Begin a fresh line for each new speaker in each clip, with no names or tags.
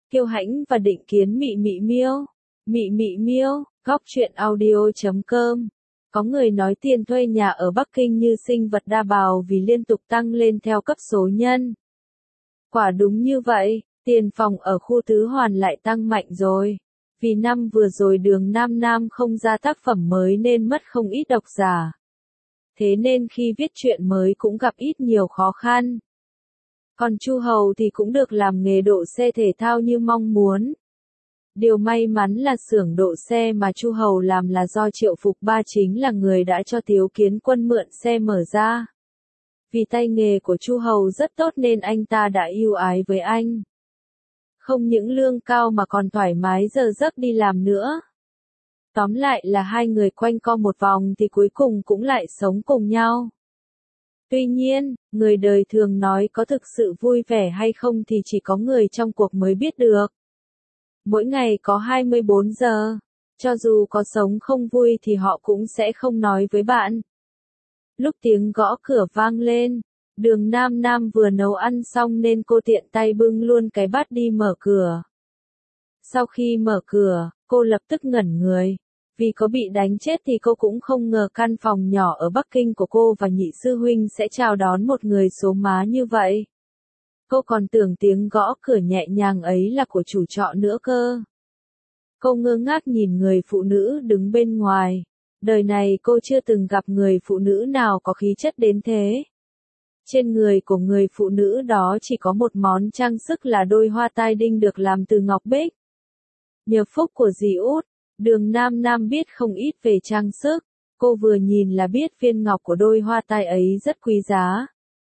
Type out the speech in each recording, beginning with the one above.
Kiêu Hãnh và Định Kiến Mị Mị Miêu. Mị Mị Miêu, góc truyện audio.com. Có người nói tiền thuê nhà ở Bắc Kinh như sinh vật đa bào vì liên tục tăng lên theo cấp số nhân. Quả đúng như vậy, tiền phòng ở khu Tứ Hoàn lại tăng mạnh rồi. Vì năm vừa rồi Đường Nam Nam không ra tác phẩm mới nên mất không ít độc giả. Thế nên khi viết truyện mới cũng gặp ít nhiều khó khăn. Còn Chu Hầu thì cũng được làm nghề độ xe thể thao như mong muốn. Điều may mắn là xưởng độ xe mà Chu Hầu làm là do Triệu Phục Ba chính là người đã cho Tiếu Kiến Quân mượn xe mở ra. Vì tay nghề của Chu Hầu rất tốt nên anh ta đã ưu ái với anh. Không những lương cao mà còn thoải mái giờ giấc đi làm nữa. Tóm lại là hai người quanh co một vòng thì cuối cùng cũng lại sống cùng nhau. Tuy nhiên, người đời thường nói có thực sự vui vẻ hay không thì chỉ có người trong cuộc mới biết được. Mỗi ngày có 24 giờ, cho dù có sống không vui thì họ cũng sẽ không nói với bạn. Lúc tiếng gõ cửa vang lên, Đường Nam Nam vừa nấu ăn xong nên cô tiện tay bưng luôn cái bát đi mở cửa. Sau khi mở cửa, cô lập tức ngẩn người. Vì có bị đánh chết thì cô cũng không ngờ căn phòng nhỏ ở Bắc Kinh của cô và nhị sư huynh sẽ chào đón một người số má như vậy. Cô còn tưởng tiếng gõ cửa nhẹ nhàng ấy là của chủ trọ nữa cơ. Cô ngơ ngác nhìn người phụ nữ đứng bên ngoài. Đời này cô chưa từng gặp người phụ nữ nào có khí chất đến thế. Trên người của người phụ nữ đó chỉ có một món trang sức là đôi hoa tai đinh được làm từ ngọc bích. Nhờ phúc của dì út, Đường Nam Nam biết không ít về trang sức. Cô vừa nhìn là biết viên ngọc của đôi hoa tai ấy rất quý giá.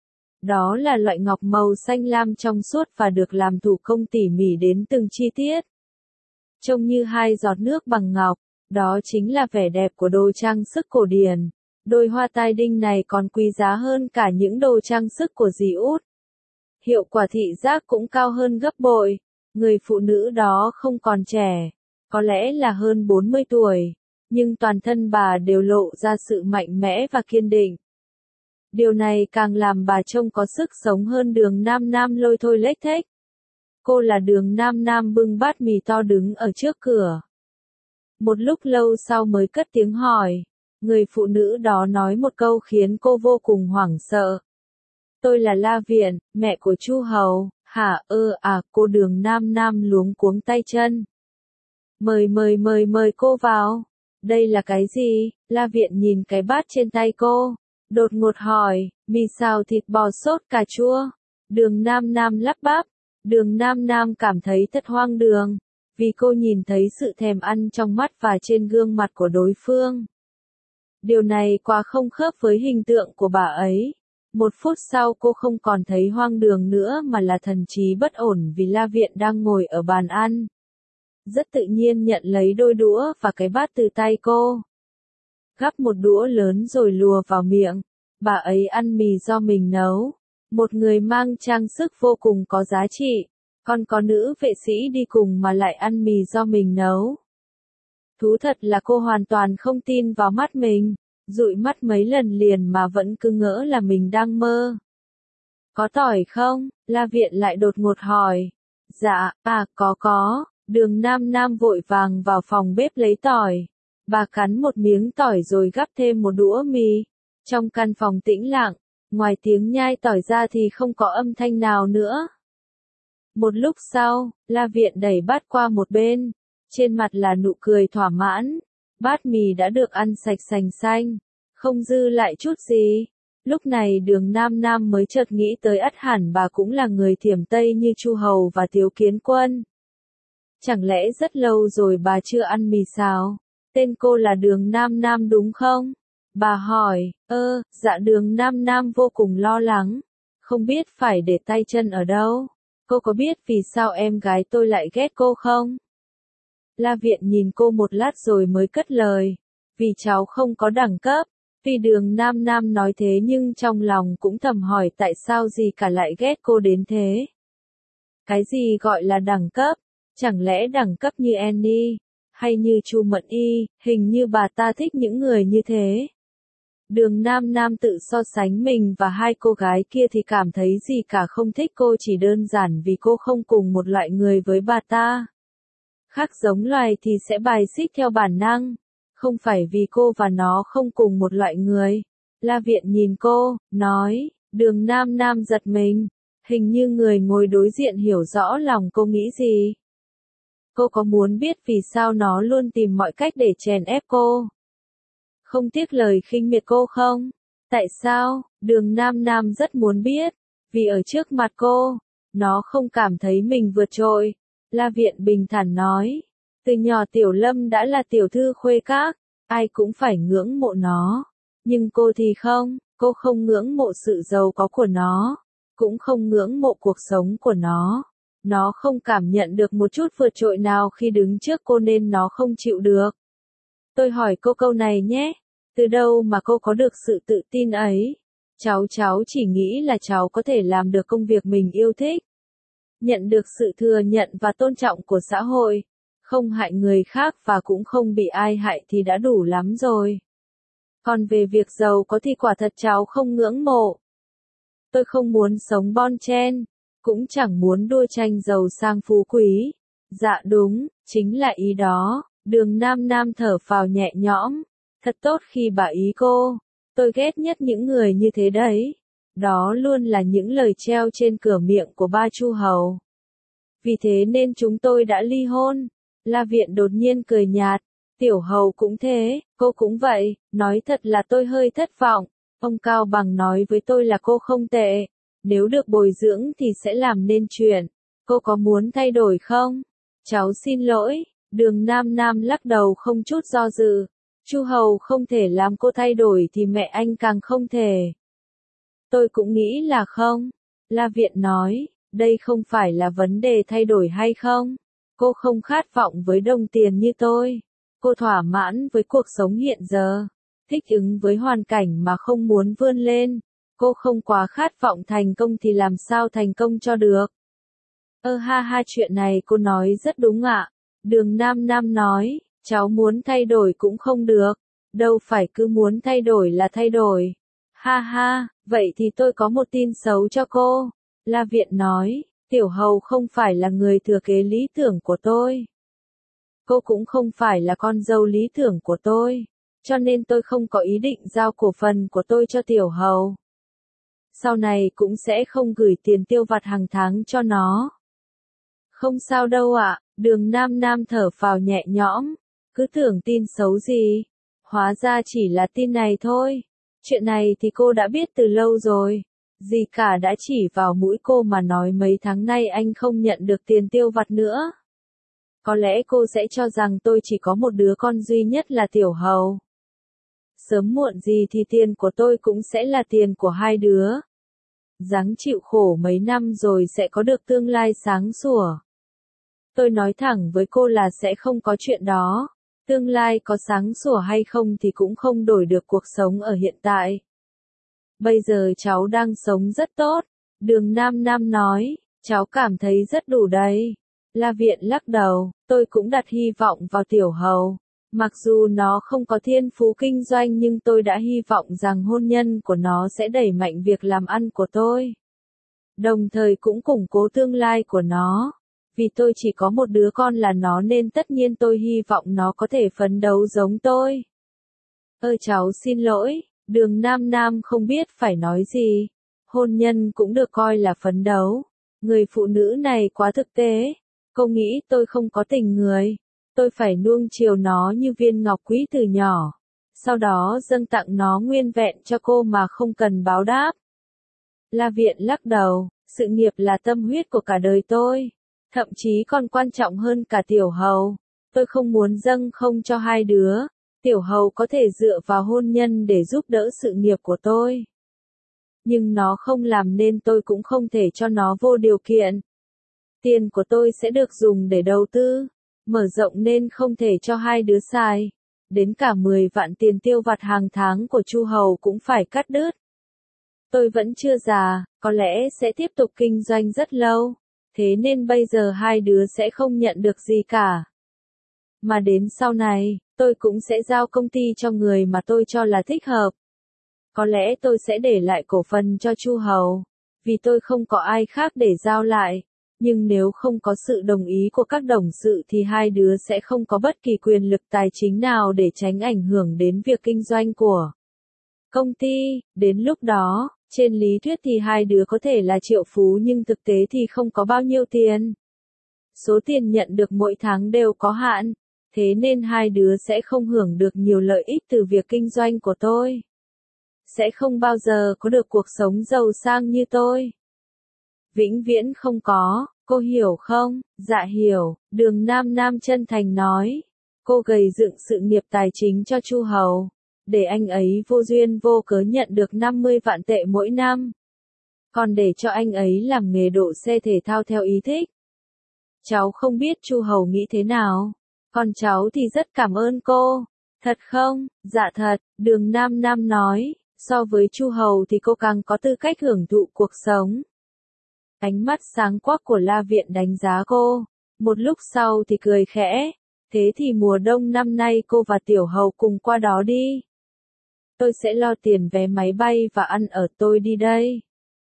Đó là loại ngọc màu xanh lam trong suốt và được làm thủ công tỉ mỉ đến từng chi tiết. Trông như hai giọt nước bằng ngọc, đó chính là vẻ đẹp của đồ trang sức cổ điển. Đôi hoa tai đinh này còn quý giá hơn cả những đồ trang sức của dì út. Hiệu quả thị giác cũng cao hơn gấp bội. Người phụ nữ đó không còn trẻ, có lẽ là hơn 40 tuổi, nhưng toàn thân bà đều lộ ra sự mạnh mẽ và kiên định. Điều này càng làm bà trông có sức sống hơn Đường Nam Nam lôi thôi lếch thếch. Cô là Đường Nam Nam bưng bát mì to đứng ở trước cửa. Một lúc lâu sau mới cất tiếng hỏi. Người phụ nữ đó nói một câu khiến cô vô cùng hoảng sợ. Tôi là La Viện, mẹ của Chu Hầu. Hả cô Đường Nam Nam luống cuống tay chân. Mời cô vào. Đây là cái gì? La Viện nhìn cái bát trên tay cô. Đột ngột hỏi, mì xào thịt bò sốt cà chua. Đường Nam Nam lắp bắp. Đường Nam Nam cảm thấy thật hoang đường. Vì cô nhìn thấy sự thèm ăn trong mắt và trên gương mặt của đối phương. Điều này quá không khớp với hình tượng của bà ấy. Một phút sau cô không còn thấy hoang đường nữa mà là thần trí bất ổn vì La Viện đang ngồi ở bàn ăn. Rất tự nhiên nhận lấy đôi đũa và cái bát từ tay cô. Gắp một đũa lớn rồi lùa vào miệng. Bà ấy ăn mì do mình nấu. Một người mang trang sức vô cùng có giá trị. Còn có nữ vệ sĩ đi cùng mà lại ăn mì do mình nấu. Thú thật là cô hoàn toàn không tin vào mắt mình. Dụi mắt mấy lần liền mà vẫn cứ ngỡ là mình đang mơ. Có tỏi không? La Viện lại đột ngột hỏi. Dạ, có. Đường Nam Nam vội vàng vào phòng bếp lấy tỏi. Bà cắn một miếng tỏi rồi gắp thêm một đũa mì. Trong căn phòng tĩnh lặng, ngoài tiếng nhai tỏi ra thì không có âm thanh nào nữa. Một lúc sau, La Viện đẩy bát qua một bên. Trên mặt là nụ cười thỏa mãn. Bát mì đã được ăn sạch sành xanh, không dư lại chút gì. Lúc này Đường Nam Nam mới chợt nghĩ tới ắt hẳn bà cũng là người Thiểm Tây như Chu Hầu và Tiếu Kiến Quân. Chẳng lẽ rất lâu rồi bà chưa ăn mì xào? Tên cô là Đường Nam Nam đúng không? Bà hỏi, dạ. Đường Nam Nam vô cùng lo lắng, không biết phải để tay chân ở đâu. Cô có biết vì sao em gái tôi lại ghét cô không? La Viện nhìn cô một lát rồi mới cất lời. Vì cháu không có đẳng cấp. Tuy Đường Nam Nam nói thế nhưng trong lòng cũng thầm hỏi tại sao gì cả lại ghét cô đến thế. Cái gì gọi là đẳng cấp? Chẳng lẽ đẳng cấp như Annie, hay như Chu Mận Y, hình như bà ta thích những người như thế. Đường Nam Nam tự so sánh mình và hai cô gái kia thì cảm thấy gì cả không thích cô, chỉ đơn giản vì cô không cùng một loại người với bà ta. Khác giống loài thì sẽ bài xích theo bản năng, không phải vì cô và nó không cùng một loại người. La Viện nhìn cô, nói, Đường Nam Nam giật mình, hình như người ngồi đối diện hiểu rõ lòng cô nghĩ gì. Cô có muốn biết vì sao nó luôn tìm mọi cách để chèn ép cô? Không tiếc lời khinh miệt cô không? Tại sao? Đường Nam Nam rất muốn biết. Vì ở trước mặt cô, nó không cảm thấy mình vượt trội. La Viện bình thản nói. Từ nhỏ Tiểu Lâm đã là tiểu thư khuê các, ai cũng phải ngưỡng mộ nó. Nhưng cô thì không, cô không ngưỡng mộ sự giàu có của nó, cũng không ngưỡng mộ cuộc sống của nó. Nó không cảm nhận được một chút vượt trội nào khi đứng trước cô nên nó không chịu được. Tôi hỏi cô câu này nhé, từ đâu mà cô có được sự tự tin ấy? Cháu chỉ nghĩ là cháu có thể làm được công việc mình yêu thích, nhận được sự thừa nhận và tôn trọng của xã hội, không hại người khác và cũng không bị ai hại thì đã đủ lắm rồi. Còn về việc giàu có thì quả thật cháu không ngưỡng mộ. Tôi không muốn sống bon chen, cũng chẳng muốn đua tranh giàu sang phú quý. Dạ đúng, chính là ý đó. Đường Nam Nam thở phào nhẹ nhõm. Thật tốt khi bà ý cô. Tôi ghét nhất những người như thế đấy. Đó luôn là những lời treo trên cửa miệng của ba Chu Hầu. Vì thế nên chúng tôi đã ly hôn. La Viện đột nhiên cười nhạt. Tiểu Hầu cũng thế, cô cũng vậy. Nói thật là tôi hơi thất vọng. Ông Cao Bằng nói với tôi là cô không tệ. Nếu được bồi dưỡng thì sẽ làm nên chuyện. Cô có muốn thay đổi không? Cháu xin lỗi. Đường Nam Nam lắc đầu không chút do dự. Chu Hầu không thể làm cô thay đổi thì mẹ anh càng không thể. Tôi cũng nghĩ là không. La Viện nói, đây không phải là vấn đề thay đổi hay không. Cô không khát vọng với đồng tiền như tôi. Cô thỏa mãn với cuộc sống hiện giờ. Thích ứng với hoàn cảnh mà không muốn vươn lên. Cô không quá khát vọng thành công thì làm sao thành công cho được. Ha ha, chuyện này cô nói rất đúng ạ. Đường Nam Nam nói, cháu muốn thay đổi cũng không được. Đâu phải cứ muốn thay đổi là thay đổi. Ha ha, vậy thì tôi có một tin xấu cho cô. La Viện nói, Tiểu Hầu không phải là người thừa kế lý tưởng của tôi. Cô cũng không phải là con dâu lý tưởng của tôi. Cho nên tôi không có ý định giao cổ phần của tôi cho Tiểu Hầu. Sau này cũng sẽ không gửi tiền tiêu vặt hàng tháng cho nó. Không sao đâu ạ, Đường Nam Nam thở phào nhẹ nhõm. Cứ tưởng tin xấu gì. Hóa ra chỉ là tin này thôi. Chuyện này thì cô đã biết từ lâu rồi. Dì cả đã chỉ vào mũi cô mà nói mấy tháng nay anh không nhận được tiền tiêu vặt nữa. Có lẽ cô sẽ cho rằng tôi chỉ có một đứa con duy nhất là Tiểu Hầu. Sớm muộn gì thì tiền của tôi cũng sẽ là tiền của hai đứa. Ráng chịu khổ mấy năm rồi sẽ có được tương lai sáng sủa. Tôi nói thẳng với cô là sẽ không có chuyện đó. Tương lai có sáng sủa hay không thì cũng không đổi được cuộc sống ở hiện tại. Bây giờ cháu đang sống rất tốt. Đường Nam Nam nói, cháu cảm thấy rất đủ đấy. La Viện lắc đầu, tôi cũng đặt hy vọng vào Tiểu Hầu. Mặc dù nó không có thiên phú kinh doanh nhưng tôi đã hy vọng rằng hôn nhân của nó sẽ đẩy mạnh việc làm ăn của tôi. Đồng thời cũng củng cố tương lai của nó. Vì tôi chỉ có một đứa con là nó nên tất nhiên tôi hy vọng nó có thể phấn đấu giống tôi. Cháu xin lỗi, Đường Nam Nam không biết phải nói gì. Hôn nhân cũng được coi là phấn đấu. Người phụ nữ này quá thực tế. Cô nghĩ tôi không có tình người. Tôi phải nuông chiều nó như viên ngọc quý từ nhỏ. Sau đó dâng tặng nó nguyên vẹn cho cô mà không cần báo đáp. La Viện lắc đầu, sự nghiệp là tâm huyết của cả đời tôi. Thậm chí còn quan trọng hơn cả Tiểu Hầu. Tôi không muốn dâng không cho hai đứa. Tiểu Hầu có thể dựa vào hôn nhân để giúp đỡ sự nghiệp của tôi. Nhưng nó không làm nên tôi cũng không thể cho nó vô điều kiện. Tiền của tôi sẽ được dùng để đầu tư, mở rộng nên không thể cho hai đứa xài. Đến cả 10 vạn tiền tiêu vặt hàng tháng của Chu Hầu cũng phải cắt đứt. Tôi vẫn chưa già, có lẽ sẽ tiếp tục kinh doanh rất lâu. Thế nên bây giờ hai đứa sẽ không nhận được gì cả. Mà đến sau này, tôi cũng sẽ giao công ty cho người mà tôi cho là thích hợp. Có lẽ tôi sẽ để lại cổ phần cho Chu Hầu, vì tôi không có ai khác để giao lại. Nhưng nếu không có sự đồng ý của các đồng sự thì hai đứa sẽ không có bất kỳ quyền lực tài chính nào để tránh ảnh hưởng đến việc kinh doanh của công ty. Đến lúc đó, trên lý thuyết thì hai đứa có thể là triệu phú nhưng thực tế thì không có bao nhiêu tiền. Số tiền nhận được mỗi tháng đều có hạn, thế nên hai đứa sẽ không hưởng được nhiều lợi ích từ việc kinh doanh của tôi. Sẽ không bao giờ có được cuộc sống giàu sang như tôi. Vĩnh viễn không có, cô hiểu không? Dạ hiểu, Đường Nam Nam chân thành nói. Cô gầy dựng sự nghiệp tài chính cho Chu Hầu, để anh ấy vô duyên vô cớ nhận được 50 vạn tệ mỗi năm. Còn để cho anh ấy làm nghề độ xe thể thao theo ý thích. Cháu không biết Chu Hầu nghĩ thế nào, còn cháu thì rất cảm ơn cô. Thật không? Dạ thật, Đường Nam Nam nói. So với Chu Hầu thì cô càng có tư cách hưởng thụ cuộc sống. Ánh mắt sáng quắc của La Viện đánh giá cô. Một lúc sau thì cười khẽ. Thế thì mùa đông năm nay cô và Tiểu Hầu cùng qua đó đi. Tôi sẽ lo tiền vé máy bay và ăn ở, tôi đi đây.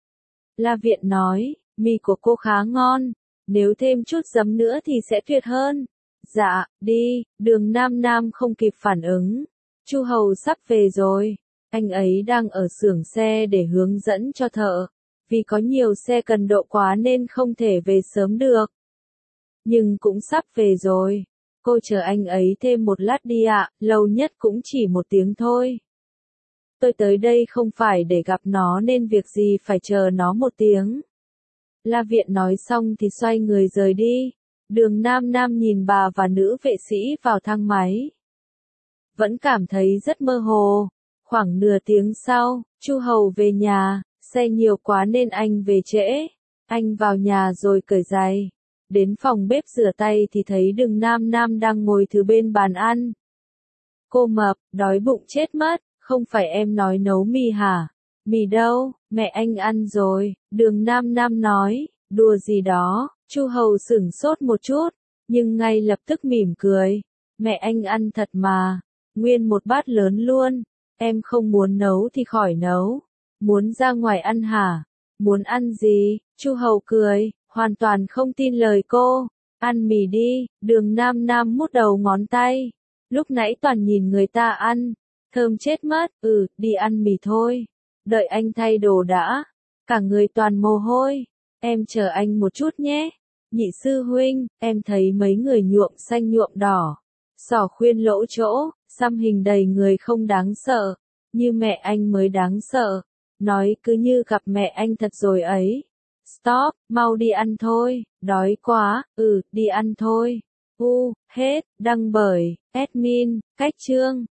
La Viện nói, mì của cô khá ngon. Nếu thêm chút giấm nữa thì sẽ tuyệt hơn. Dạ, đi. Đường Nam Nam không kịp phản ứng. Chu Hầu sắp về rồi. Anh ấy đang ở xưởng xe để hướng dẫn cho thợ. Vì có nhiều xe cần độ quá nên không thể về sớm được. Nhưng cũng sắp về rồi. Cô chờ anh ấy thêm một lát đi ạ, lâu nhất cũng chỉ 1 tiếng thôi. Tôi tới đây không phải để gặp nó nên việc gì phải chờ nó 1 tiếng. La Viện nói xong thì xoay người rời đi. Đường Nam Nam nhìn bà và nữ vệ sĩ vào thang máy. Vẫn cảm thấy rất mơ hồ. Khoảng nửa tiếng sau, Chu Hầu về nhà, xe nhiều quá nên anh về trễ. Anh vào nhà rồi cởi giày. Đến phòng bếp rửa tay thì thấy Đường Nam Nam đang ngồi thứ bên bàn ăn. Cô mập, đói bụng chết mất, không phải em nói nấu mì hả? Mì đâu, mẹ anh ăn rồi, Đường Nam Nam nói, đùa gì đó. Chu Hầu sửng sốt một chút, nhưng ngay lập tức mỉm cười. Mẹ anh ăn thật mà, nguyên một bát lớn luôn. Em không muốn nấu thì khỏi nấu. Muốn ra ngoài ăn hả? Muốn ăn gì? Chu Hầu cười, hoàn toàn không tin lời cô. Ăn mì đi. Đường Nam Nam mút đầu ngón tay. Lúc nãy toàn nhìn người ta ăn, thơm chết mất. Đi ăn mì thôi. Đợi anh thay đồ đã. Cả người toàn mồ hôi. Em chờ anh một chút nhé. Nhị sư huynh, em thấy mấy người nhuộm xanh nhuộm đỏ. Sỏ khuyên lỗ chỗ, xăm hình đầy người không đáng sợ. Như mẹ anh mới đáng sợ. Nói cứ như gặp mẹ anh thật rồi ấy. Stop, mau đi ăn thôi, đói quá. Đi ăn thôi. Hết, đăng bởi, admin, Cách Chương.